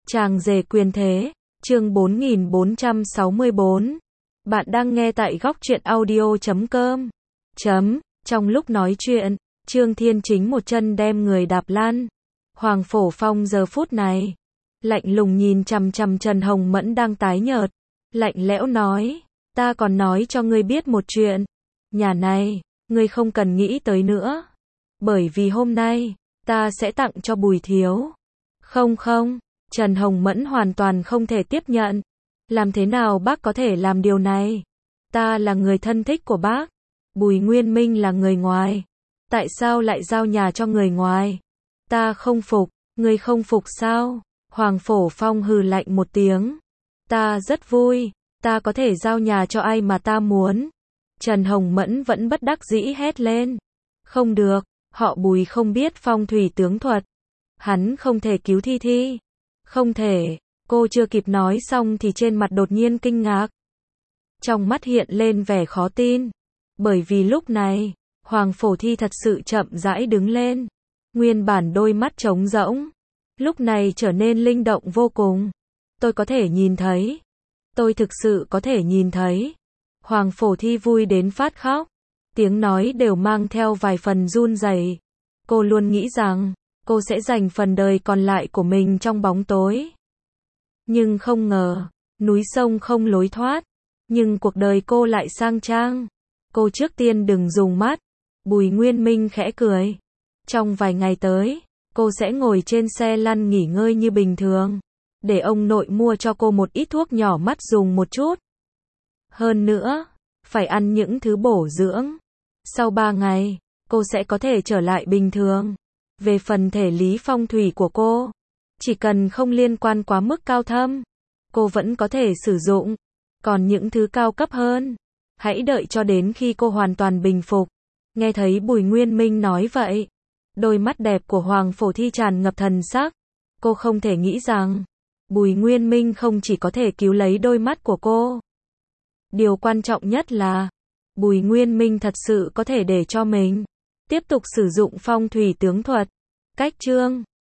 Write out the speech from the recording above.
Chàng rể quyền thế, chương 4464. Bạn đang nghe tại góc truyện audio.com. Trong lúc nói chuyện, Trương Thiên Chính một chân đem người đạp lăn. Hoàng Phổ Phong giờ phút này, lạnh lùng nhìn chằm chằm Trần Hồng Mẫn đang tái nhợt, lạnh lẽo nói, ta còn nói cho ngươi biết một chuyện, nhà này, ngươi không cần nghĩ tới nữa, bởi vì hôm nay, ta sẽ tặng cho Bùi Thiếu. Không, Trần Hồng Mẫn hoàn toàn không thể tiếp nhận. Làm thế nào bác có thể làm điều này? Ta là người thân thích của bác. Bùi Nguyên Minh là người ngoài. Tại sao lại giao nhà cho người ngoài? Ta không phục. Ngươi không phục sao? Hoàng Phổ Phong hừ lạnh một tiếng. Ta rất vui. Ta có thể giao nhà cho ai mà ta muốn. Trần Hồng Mẫn vẫn bất đắc dĩ hét lên. Không được. Họ Bùi không biết phong thủy tướng thuật. Hắn không thể cứu Thi Thi. Không thể. Cô chưa kịp nói xong thì trên mặt đột nhiên kinh ngạc. Trong mắt hiện lên vẻ khó tin. Bởi vì lúc này, Hoàng Phổ Thi thật sự chậm rãi đứng lên. Nguyên bản đôi mắt trống rỗng. Lúc này trở nên linh động vô cùng. Tôi có thể nhìn thấy. Tôi thực sự có thể nhìn thấy. Hoàng Phổ Thi vui đến phát khóc. Tiếng nói đều mang theo vài phần run rẩy. Cô luôn nghĩ rằng, cô sẽ dành phần đời còn lại của mình trong bóng tối. Nhưng không ngờ, núi sông không lối thoát. Nhưng cuộc đời cô lại sang trang. Cô trước tiên đừng dùng mắt. Bùi Nguyên Minh khẽ cười. Trong vài ngày tới, cô sẽ ngồi trên xe lăn nghỉ ngơi như bình thường. Để ông nội mua cho cô một ít thuốc nhỏ mắt dùng một chút. Hơn nữa, phải ăn những thứ bổ dưỡng. Sau 3 ngày, cô sẽ có thể trở lại bình thường. Về phần thể lý phong thủy của cô, chỉ cần không liên quan quá mức cao thâm, cô vẫn có thể sử dụng. Còn những thứ cao cấp hơn, hãy đợi cho đến khi cô hoàn toàn bình phục. Nghe thấy Bùi Nguyên Minh nói vậy, đôi mắt đẹp của Hoàng Phổ Thi tràn ngập thần sắc. Cô không thể nghĩ rằng, Bùi Nguyên Minh không chỉ có thể cứu lấy đôi mắt của cô. Điều quan trọng nhất là, Bùi Nguyên Minh thật sự có thể để cho mình tiếp tục sử dụng phong thủy tướng thuật. Cách chương